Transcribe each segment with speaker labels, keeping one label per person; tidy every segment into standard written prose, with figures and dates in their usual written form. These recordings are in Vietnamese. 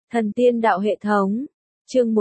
Speaker 1: Thần tiên đạo hệ thống. Chương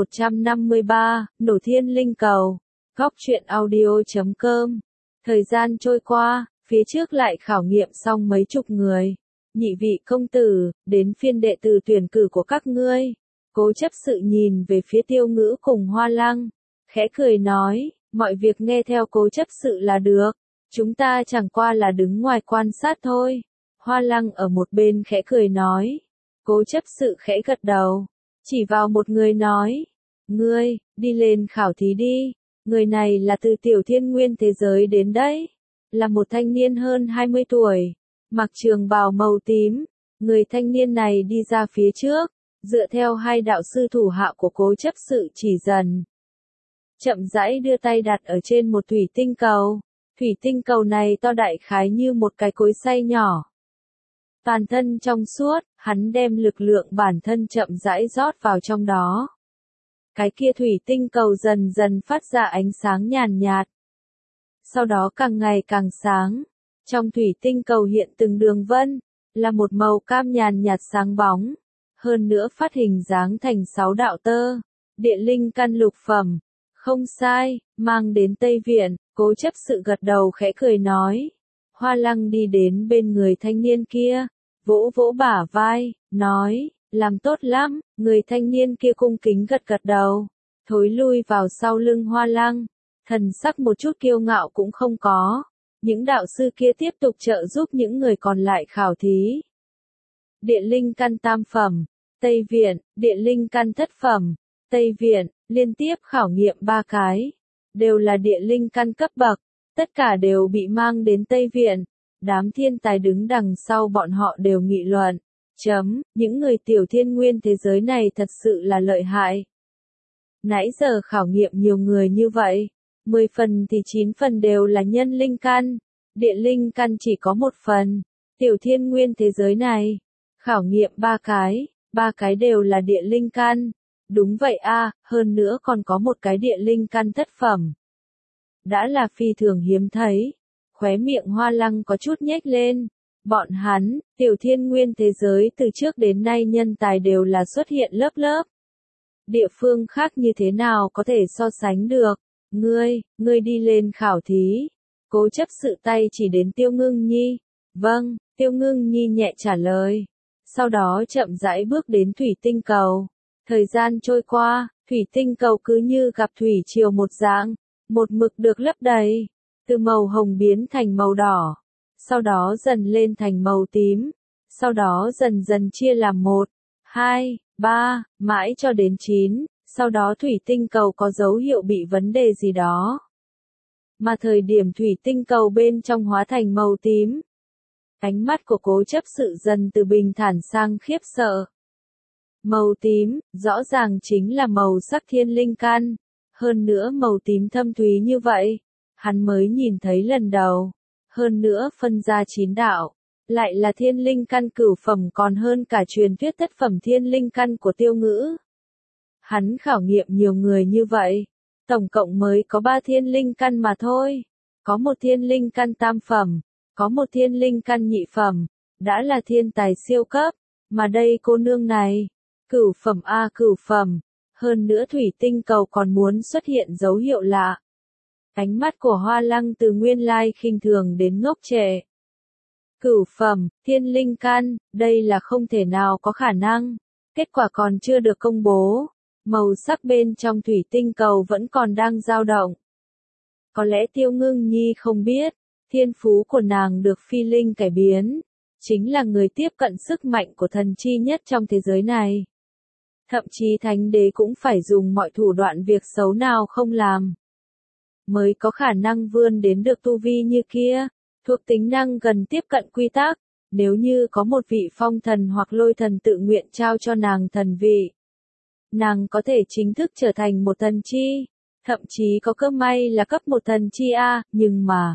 Speaker 1: 153, Nổ Thiên Linh Cầu. Góc truyện audio.com. Thời gian trôi qua, phía trước lại khảo nghiệm xong mấy chục người. Nhị vị công tử, đến phiên đệ tử tuyển cử của các ngươi. Cố chấp sự nhìn về phía Tiêu Ngữ cùng Hoa Lăng, khẽ cười nói, mọi việc nghe theo cố chấp sự là được. Chúng ta chẳng qua là đứng ngoài quan sát thôi. Hoa Lăng ở một bên khẽ cười nói. Cố chấp sự khẽ gật đầu, chỉ vào một người nói, ngươi, đi lên khảo thí đi, người này là từ tiểu thiên nguyên thế giới đến đấy, là một thanh niên hơn 20 tuổi, mặc trường bào màu tím, người thanh niên này đi ra phía trước, dựa theo hai đạo sư thủ hạ của cố chấp sự chỉ dần. Chậm rãi đưa tay đặt ở trên một thủy tinh cầu, thủy tinh cầu này to đại khái như một cái cối xay nhỏ. Toàn thân trong suốt, hắn đem lực lượng bản thân chậm rãi rót vào trong đó. Cái kia thủy tinh cầu dần dần phát ra ánh sáng nhàn nhạt. Sau đó càng ngày càng sáng. Trong thủy tinh cầu hiện từng đường vân, là một màu cam nhàn nhạt sáng bóng. Hơn nữa phát hình dáng thành 6 đạo tơ. Địa linh căn lục phẩm. Không sai, mang đến Tây Viện, cố chấp sự gật đầu khẽ cười nói. Hoa Lăng đi đến bên người thanh niên kia, vỗ vỗ bả vai, nói, làm tốt lắm, người thanh niên kia cung kính gật gật đầu, thối lui vào sau lưng Hoa Lăng, thần sắc một chút kiêu ngạo cũng không có. Những đạo sư kia tiếp tục trợ giúp những người còn lại khảo thí. Địa linh căn tam phẩm, Tây Viện, địa linh căn thất phẩm, Tây Viện, liên tiếp khảo nghiệm 3 cái, đều là địa linh căn cấp bậc. Tất cả đều bị mang đến Tây Viện, đám thiên tài đứng đằng sau bọn họ đều nghị luận, những người tiểu thiên nguyên thế giới này thật sự là lợi hại. Nãy giờ khảo nghiệm nhiều người như vậy, 10 phần thì 9 phần đều là nhân linh căn, địa linh căn chỉ có 1 phần, tiểu thiên nguyên thế giới này, khảo nghiệm 3 cái đều là địa linh căn, đúng vậy a, hơn nữa còn có một cái địa linh căn thất phẩm. Đã là phi thường hiếm thấy, khóe miệng Hoa Lăng có chút nhếch lên, bọn hắn, tiểu thiên nguyên thế giới từ trước đến nay nhân tài đều là xuất hiện lớp lớp. Địa phương khác như thế nào có thể so sánh được, ngươi đi lên khảo thí, cố chấp sự tay chỉ đến Tiêu Ngưng Nhi, vâng, Tiêu Ngưng Nhi nhẹ trả lời, sau đó chậm rãi bước đến thủy tinh cầu, thời gian trôi qua, thủy tinh cầu cứ như gặp thủy triều một dạng. Một mực được lấp đầy, từ màu hồng biến thành màu đỏ, sau đó dần lên thành màu tím, sau đó dần dần chia làm 1, 2, 3, mãi cho đến 9, sau đó thủy tinh cầu có dấu hiệu bị vấn đề gì đó. Mà thời điểm thủy tinh cầu bên trong hóa thành màu tím, ánh mắt của cố chấp sự dần từ bình thản sang khiếp sợ. Màu tím, rõ ràng chính là màu sắc thiên linh căn. Hơn nữa màu tím thâm thúy như vậy, hắn mới nhìn thấy lần đầu. Hơn nữa phân ra 9 đạo, lại là thiên linh căn cửu phẩm còn hơn cả truyền thuyết thất phẩm thiên linh căn của Tiêu Ngữ. Hắn khảo nghiệm nhiều người như vậy, tổng cộng mới có 3 thiên linh căn mà thôi. Có một thiên linh căn tam phẩm, có một thiên linh căn nhị phẩm, đã là thiên tài siêu cấp, mà đây cô nương này, cửu phẩm a cửu phẩm. Hơn nữa thủy tinh cầu còn muốn xuất hiện dấu hiệu lạ. Ánh mắt của Hoa Lăng từ nguyên lai khinh thường đến ngốc trệ. Cửu phẩm, thiên linh căn, đây là không thể nào có khả năng. Kết quả còn chưa được công bố. Màu sắc bên trong thủy tinh cầu vẫn còn đang dao động. Có lẽ Tiêu Ngưng Nhi không biết, thiên phú của nàng được phi linh cải biến. Chính là người tiếp cận sức mạnh của thần chi nhất trong thế giới này. Thậm chí thánh đế cũng phải dùng mọi thủ đoạn việc xấu nào không làm, mới có khả năng vươn đến được tu vi như kia, thuộc tính năng gần tiếp cận quy tắc, nếu như có một vị phong thần hoặc lôi thần tự nguyện trao cho nàng thần vị. Nàng có thể chính thức trở thành một thần chi, thậm chí có cơ may là cấp một thần chi A, nhưng mà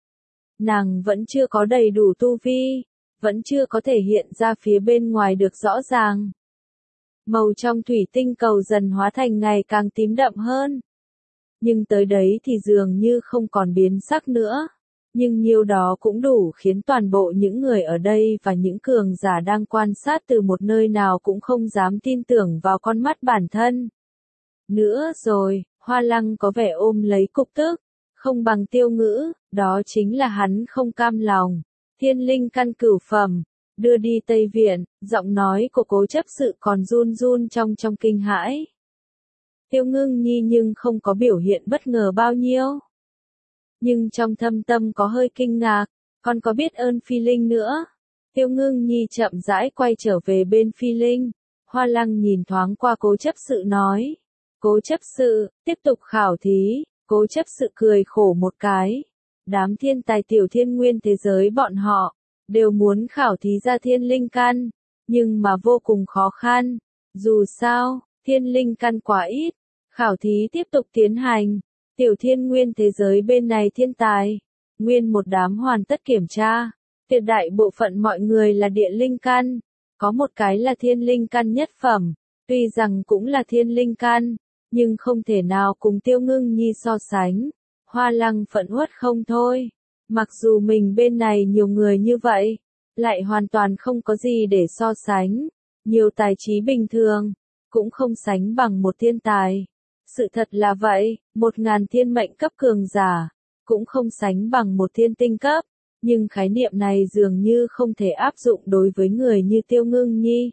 Speaker 1: nàng vẫn chưa có đầy đủ tu vi, vẫn chưa có thể hiện ra phía bên ngoài được rõ ràng. Màu trong thủy tinh cầu dần hóa thành ngày càng tím đậm hơn. Nhưng tới đấy thì dường như không còn biến sắc nữa. Nhưng nhiêu đó cũng đủ khiến toàn bộ những người ở đây và những cường giả đang quan sát từ một nơi nào cũng không dám tin tưởng vào con mắt bản thân. Nữa rồi, Hoa Lăng có vẻ ôm lấy cục tức, không bằng Tiêu Ngữ, đó chính là hắn không cam lòng. Thiên linh căn cửu phẩm, đưa đi Tây Viện, giọng nói của Cố Chấp Sự còn run run trong kinh hãi. Tiêu Ngưng Nhi nhưng không có biểu hiện bất ngờ bao nhiêu. Nhưng trong thâm tâm có hơi kinh ngạc, còn có biết ơn Phi Linh nữa. Tiêu Ngưng Nhi chậm rãi quay trở về bên Phi Linh. Hoa Lăng nhìn thoáng qua Cố Chấp Sự nói. Cố Chấp Sự, tiếp tục khảo thí. Cố Chấp Sự cười khổ một cái. Đám thiên tài tiểu thiên nguyên thế giới bọn họ, đều muốn khảo thí ra thiên linh căn, nhưng mà vô cùng khó khăn. Dù sao, thiên linh căn quá ít, khảo thí tiếp tục tiến hành. Tiểu thiên nguyên thế giới bên này thiên tài, nguyên một đám hoàn tất kiểm tra. Tuyệt đại bộ phận mọi người là địa linh căn, có một cái là thiên linh căn nhất phẩm, tuy rằng cũng là thiên linh căn, nhưng không thể nào cùng Tiêu Ngưng Nhi so sánh. Hoa Lăng phẫn uất không thôi, mặc dù mình bên này nhiều người như vậy, lại hoàn toàn không có gì để so sánh, nhiều tài trí bình thường, cũng không sánh bằng một thiên tài. Sự thật là vậy, 1000 thiên mệnh cấp cường giả, cũng không sánh bằng một thiên tinh cấp, nhưng khái niệm này dường như không thể áp dụng đối với người như Tiêu Ngưng Nhi.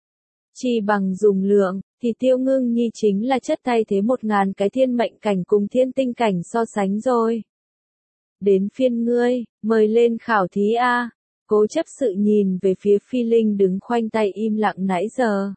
Speaker 1: Chỉ bằng dùng lượng, thì Tiêu Ngưng Nhi chính là chất thay thế 1000 cái thiên mệnh cảnh cùng thiên tinh cảnh so sánh rồi. Đến phiên ngươi, mời lên khảo thí a. Cố Chấp Sự nhìn về phía Phi Linh đứng khoanh tay im lặng nãy giờ.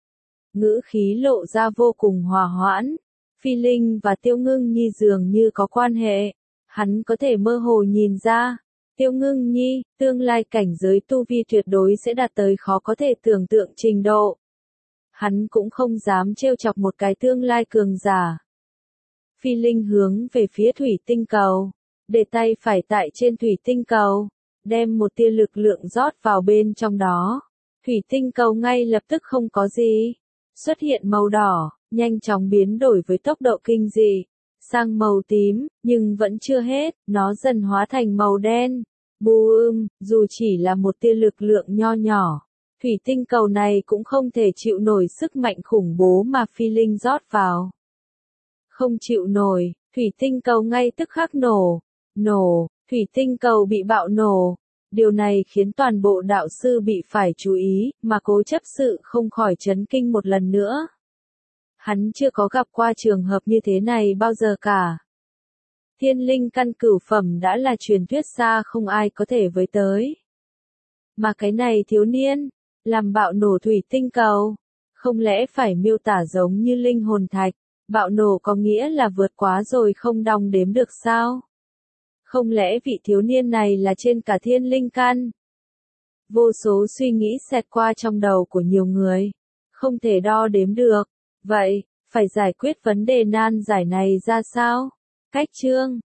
Speaker 1: Ngữ khí lộ ra vô cùng hòa hoãn. Phi Linh và Tiêu Ngưng Nhi dường như có quan hệ. Hắn có thể mơ hồ nhìn ra. Tiêu Ngưng Nhi, tương lai cảnh giới tu vi tuyệt đối sẽ đạt tới khó có thể tưởng tượng trình độ. Hắn cũng không dám trêu chọc một cái tương lai cường giả. Phi Linh hướng về phía thủy tinh cầu, để tay phải tại trên thủy tinh cầu, đem một tia lực lượng rót vào bên trong đó. Thủy tinh cầu ngay lập tức không có gì, xuất hiện màu đỏ, nhanh chóng biến đổi với tốc độ kinh dị, sang màu tím, nhưng vẫn chưa hết, nó dần hóa thành màu đen. Dù chỉ là một tia lực lượng nho nhỏ, thủy tinh cầu này cũng không thể chịu nổi sức mạnh khủng bố mà Phi Linh rót vào. Không chịu nổi, thủy tinh cầu ngay tức khắc nổ, thủy tinh cầu bị bạo nổ. Điều này khiến toàn bộ đạo sư bị phải chú ý, mà Cố Chấp Sự không khỏi chấn kinh một lần nữa. Hắn chưa có gặp qua trường hợp như thế này bao giờ cả. Thiên linh căn cửu phẩm đã là truyền thuyết xa không ai có thể với tới. Mà cái này thiếu niên, làm bạo nổ thủy tinh cầu, không lẽ phải miêu tả giống như linh hồn thạch, bạo nổ có nghĩa là vượt quá rồi không đong đếm được sao? Không lẽ vị thiếu niên này là trên cả thiên linh căn? Vô số suy nghĩ xẹt qua trong đầu của nhiều người, không thể đo đếm được. Vậy, phải giải quyết vấn đề nan giải này ra sao? Cách chương